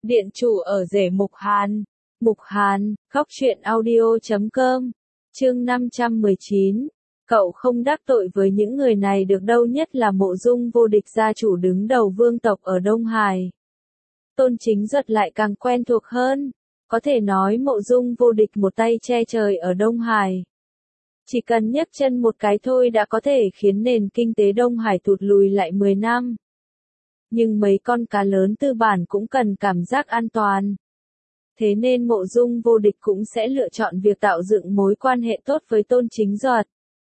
Điện chủ ở rể Mục Hàn. Mục Hàn, Góc truyện audio.com. Chương 519. Cậu không đắc tội với những người này được đâu, nhất là Mộ Dung Vô Địch, gia chủ đứng đầu vương tộc ở Đông Hải. Tôn Chính Duật lại càng quen thuộc hơn. Có thể nói Mộ Dung Vô Địch một tay che trời ở Đông Hải. Chỉ cần nhấc chân một cái thôi đã có thể khiến nền kinh tế Đông Hải tụt lùi lại 10 năm. Nhưng mấy con cá lớn tư bản cũng cần cảm giác an toàn. Thế nên Mộ Dung Vô Địch cũng sẽ lựa chọn việc tạo dựng mối quan hệ tốt với Tôn Chính Duật.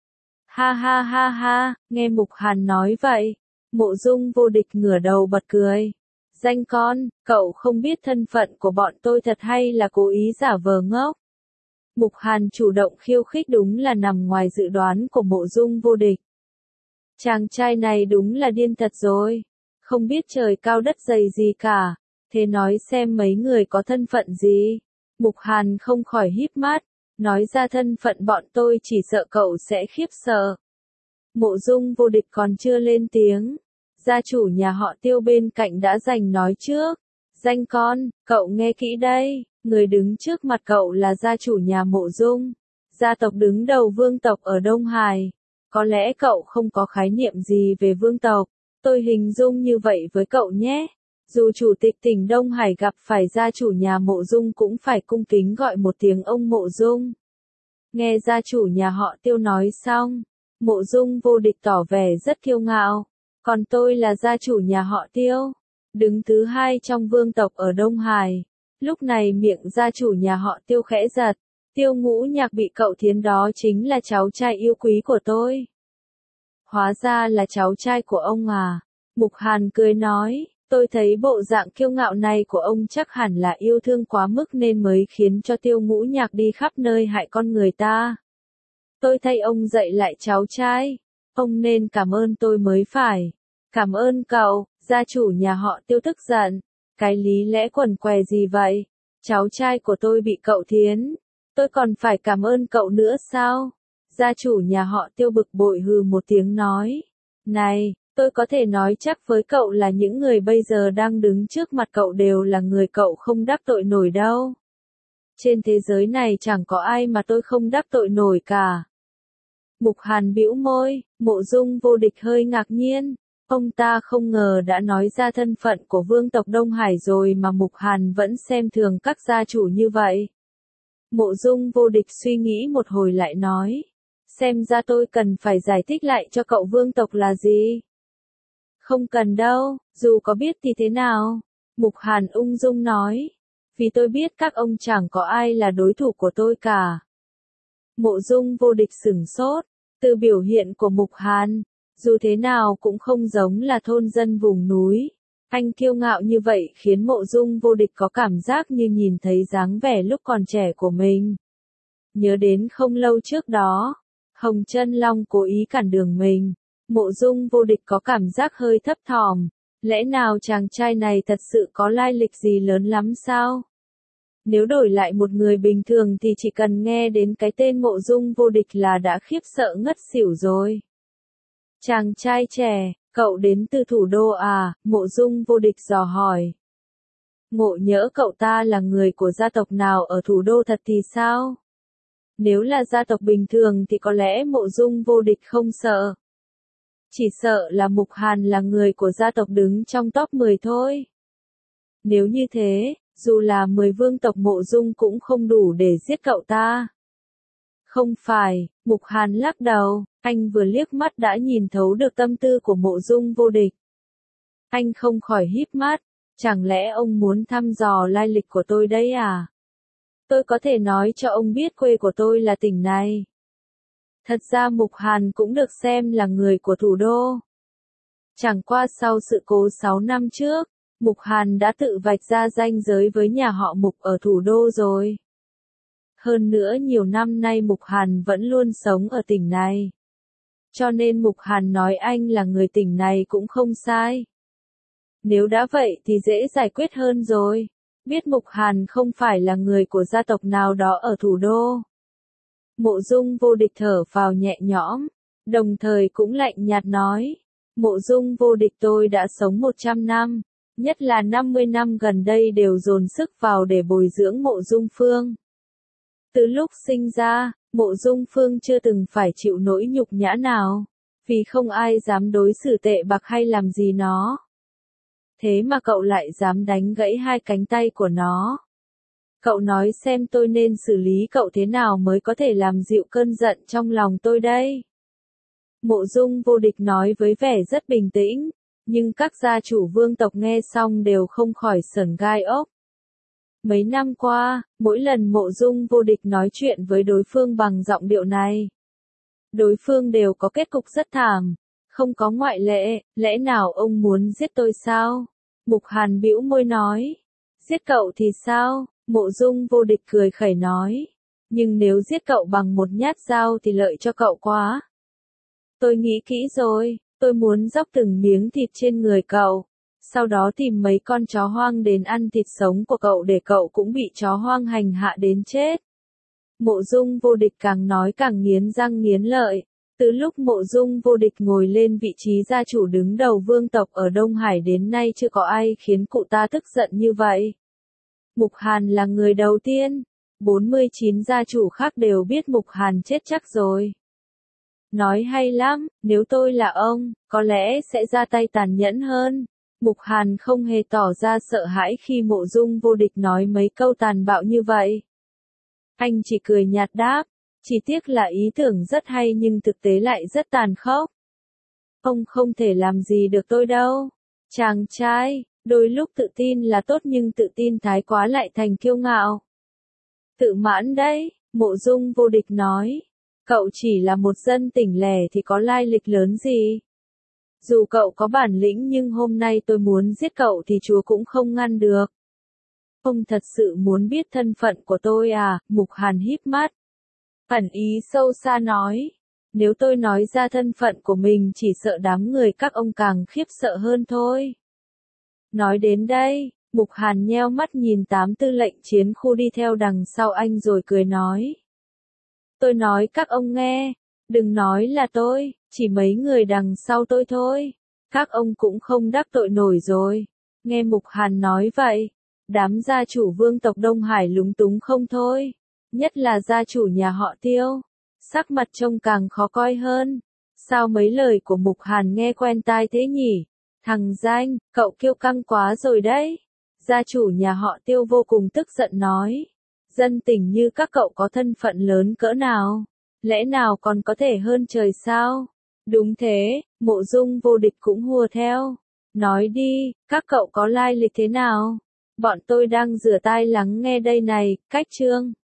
Ha ha ha ha, nghe Mục Hàn nói vậy, Mộ Dung Vô Địch ngửa đầu bật cười. Danh con, cậu không biết thân phận của bọn tôi thật hay là cố ý giả vờ ngốc? Mục Hàn chủ động khiêu khích đúng là nằm ngoài dự đoán của Mộ Dung Vô Địch. Chàng trai này đúng là điên thật rồi. Không biết trời cao đất dày gì cả. Thế nói xem mấy người có thân phận gì? Mục Hàn không khỏi híp mắt. Nói ra thân phận bọn tôi chỉ sợ cậu sẽ khiếp sợ. Mộ Dung Vô Địch còn chưa lên tiếng. Gia chủ nhà họ Tiêu bên cạnh đã giành nói trước. Danh con, cậu nghe kỹ đây. Người đứng trước mặt cậu là gia chủ nhà Mộ Dung. Gia tộc đứng đầu vương tộc ở Đông Hải. Có lẽ cậu không có khái niệm gì về vương tộc. Tôi hình dung như vậy với cậu nhé. Dù chủ tịch tỉnh Đông Hải gặp phải gia chủ nhà Mộ Dung cũng phải cung kính gọi một tiếng ông Mộ Dung. Nghe gia chủ nhà họ Tiêu nói xong, Mộ Dung Vô Địch tỏ vẻ rất kiêu ngạo. Còn tôi là gia chủ nhà họ Tiêu, đứng thứ hai trong vương tộc ở Đông Hải. Lúc này miệng gia chủ nhà họ Tiêu khẽ giật. Tiêu Ngũ Nhạc bị cậu thiến đó chính là cháu trai yêu quý của tôi. Hóa ra là cháu trai của ông à? Mục Hàn cười nói, tôi thấy bộ dạng kiêu ngạo này của ông chắc hẳn là yêu thương quá mức nên mới khiến cho Tiêu Ngũ Nhạc đi khắp nơi hại con người ta. Tôi thay ông dạy lại cháu trai, ông nên cảm ơn tôi mới phải. Cảm ơn cậu, gia chủ nhà họ Tiêu tức giận. Cái lý lẽ quần què gì vậy? Cháu trai của tôi bị cậu thiến, tôi còn phải cảm ơn cậu nữa sao? Gia chủ nhà họ Tiêu bực bội hừ một tiếng nói. Này, tôi có thể nói chắc với cậu là những người bây giờ đang đứng trước mặt cậu đều là người cậu không đắc tội nổi đâu. Trên thế giới này chẳng có ai mà tôi không đắc tội nổi cả. Mục Hàn bĩu môi, Mộ Dung Vô Địch hơi ngạc nhiên. Ông ta không ngờ đã nói ra thân phận của vương tộc Đông Hải rồi mà Mục Hàn vẫn xem thường các gia chủ như vậy. Mộ Dung Vô Địch suy nghĩ một hồi lại nói. Xem ra tôi cần phải giải thích lại cho cậu vương tộc là gì. Không cần đâu, dù có biết thì thế nào. Mục Hàn ung dung nói. Vì tôi biết các ông chẳng có ai là đối thủ của tôi cả. Mộ Dung Vô Địch sửng sốt. Từ biểu hiện của Mục Hàn, dù thế nào cũng không giống là thôn dân vùng núi. Anh kiêu ngạo như vậy khiến Mộ Dung Vô Địch có cảm giác như nhìn thấy dáng vẻ lúc còn trẻ của mình. Nhớ đến không lâu trước đó, Hồng Chân Long cố ý cản đường mình. Mộ Dung Vô Địch có cảm giác hơi thấp thỏm. Lẽ nào chàng trai này thật sự có lai lịch gì lớn lắm sao? Nếu đổi lại một người bình thường thì chỉ cần nghe đến cái tên Mộ Dung Vô Địch là đã khiếp sợ ngất xỉu rồi. Chàng trai trẻ, cậu đến từ thủ đô à? Mộ Dung Vô Địch dò hỏi. Ngộ nhỡ cậu ta là người của gia tộc nào ở thủ đô thật thì sao? Nếu là gia tộc bình thường thì có lẽ Mộ Dung Vô Địch không sợ. Chỉ sợ là Mục Hàn là người của gia tộc đứng trong top 10 thôi. Nếu như thế, dù là 10 vương tộc Mộ Dung cũng không đủ để giết cậu ta. Không phải, Mục Hàn lắc đầu, anh vừa liếc mắt đã nhìn thấu được tâm tư của Mộ Dung Vô Địch. Anh không khỏi híp mắt, chẳng lẽ ông muốn thăm dò lai lịch của tôi đấy à? Tôi có thể nói cho ông biết quê của tôi là tỉnh này. Thật ra Mục Hàn cũng được xem là người của thủ đô. Chẳng qua sau sự cố 6 năm trước, Mục Hàn đã tự vạch ra ranh giới với nhà họ Mục ở thủ đô rồi. Hơn nữa nhiều năm nay Mục Hàn vẫn luôn sống ở tỉnh này. Cho nên Mục Hàn nói anh là người tỉnh này cũng không sai. Nếu đã vậy thì dễ giải quyết hơn rồi. Biết Mục Hàn không phải là người của gia tộc nào đó ở thủ đô. Mộ Dung Vô Địch thở phào nhẹ nhõm, đồng thời cũng lạnh nhạt nói. Mộ Dung Vô Địch, tôi đã sống 100 năm, Nhất là 50 năm gần đây đều dồn sức vào để bồi dưỡng Mộ Dung Phương. Từ lúc sinh ra, Mộ Dung Phương chưa từng phải chịu nỗi nhục nhã nào, vì không ai dám đối xử tệ bạc hay làm gì nó. Thế mà cậu lại dám đánh gãy hai cánh tay của nó. Cậu nói xem tôi nên xử lý cậu thế nào mới có thể làm dịu cơn giận trong lòng tôi đây. Mộ Dung Vô Địch nói với vẻ rất bình tĩnh, nhưng các gia chủ vương tộc nghe xong đều không khỏi sởn gai ốc. Mấy năm qua, mỗi lần Mộ Dung Vô Địch nói chuyện với đối phương bằng giọng điệu này, đối phương đều có kết cục rất thảm, không có ngoại lệ. Lẽ nào ông muốn giết tôi sao? Mục Hàn bĩu môi nói. Giết cậu thì sao? Mộ Dung Vô Địch cười khẩy nói. Nhưng nếu giết cậu bằng một nhát dao thì lợi cho cậu quá. Tôi nghĩ kỹ rồi, tôi muốn dóc từng miếng thịt trên người cậu, sau đó tìm mấy con chó hoang đến ăn thịt sống của cậu để cậu cũng bị chó hoang hành hạ đến chết. Mộ Dung Vô Địch càng nói càng nghiến răng nghiến lợi. Từ lúc Mộ Dung Vô Địch ngồi lên vị trí gia chủ đứng đầu vương tộc ở Đông Hải đến nay chưa có ai khiến cụ ta tức giận như vậy. Mục Hàn là người đầu tiên, 49 gia chủ khác đều biết Mục Hàn chết chắc rồi. Nói hay lắm, nếu tôi là ông, có lẽ sẽ ra tay tàn nhẫn hơn. Mục Hàn không hề tỏ ra sợ hãi khi Mộ Dung Vô Địch nói mấy câu tàn bạo như vậy. Anh chỉ cười nhạt đáp, chỉ tiếc là ý tưởng rất hay nhưng thực tế lại rất tàn khốc. Ông không thể làm gì được tôi đâu. Chàng trai, đôi lúc tự tin là tốt nhưng tự tin thái quá lại thành kiêu ngạo. Tự mãn đấy, Mộ Dung Vô Địch nói. Cậu chỉ là một dân tỉnh lẻ thì có lai lịch lớn gì? Dù cậu có bản lĩnh nhưng hôm nay tôi muốn giết cậu thì chúa cũng không ngăn được. Ông thật sự muốn biết thân phận của tôi à? Mục Hàn híp mắt. Ẩn ý sâu xa nói. Nếu tôi nói ra thân phận của mình chỉ sợ đám người các ông càng khiếp sợ hơn thôi. Nói đến đây, Mục Hàn nheo mắt nhìn 8 tư lệnh chiến khu đi theo đằng sau anh rồi cười nói. Tôi nói các ông nghe, đừng nói là tôi, chỉ mấy người đằng sau tôi thôi. Các ông cũng không đắc tội nổi rồi. Nghe Mục Hàn nói vậy, đám gia chủ vương tộc Đông Hải lúng túng không thôi. Nhất là gia chủ nhà họ Tiêu. Sắc mặt trông càng khó coi hơn. Sao mấy lời của Mục Hàn nghe quen tai thế nhỉ? Thằng danh, cậu kiêu căng quá rồi đấy. Gia chủ nhà họ Tiêu vô cùng tức giận nói. Dân tỉnh như các cậu có thân phận lớn cỡ nào? Lẽ nào còn có thể hơn trời sao? Đúng thế, Mộ Dung Vô Địch cũng hùa theo. Nói đi, các cậu có lai lịch thế nào? Bọn tôi đang rửa tai lắng nghe đây này. Cách chương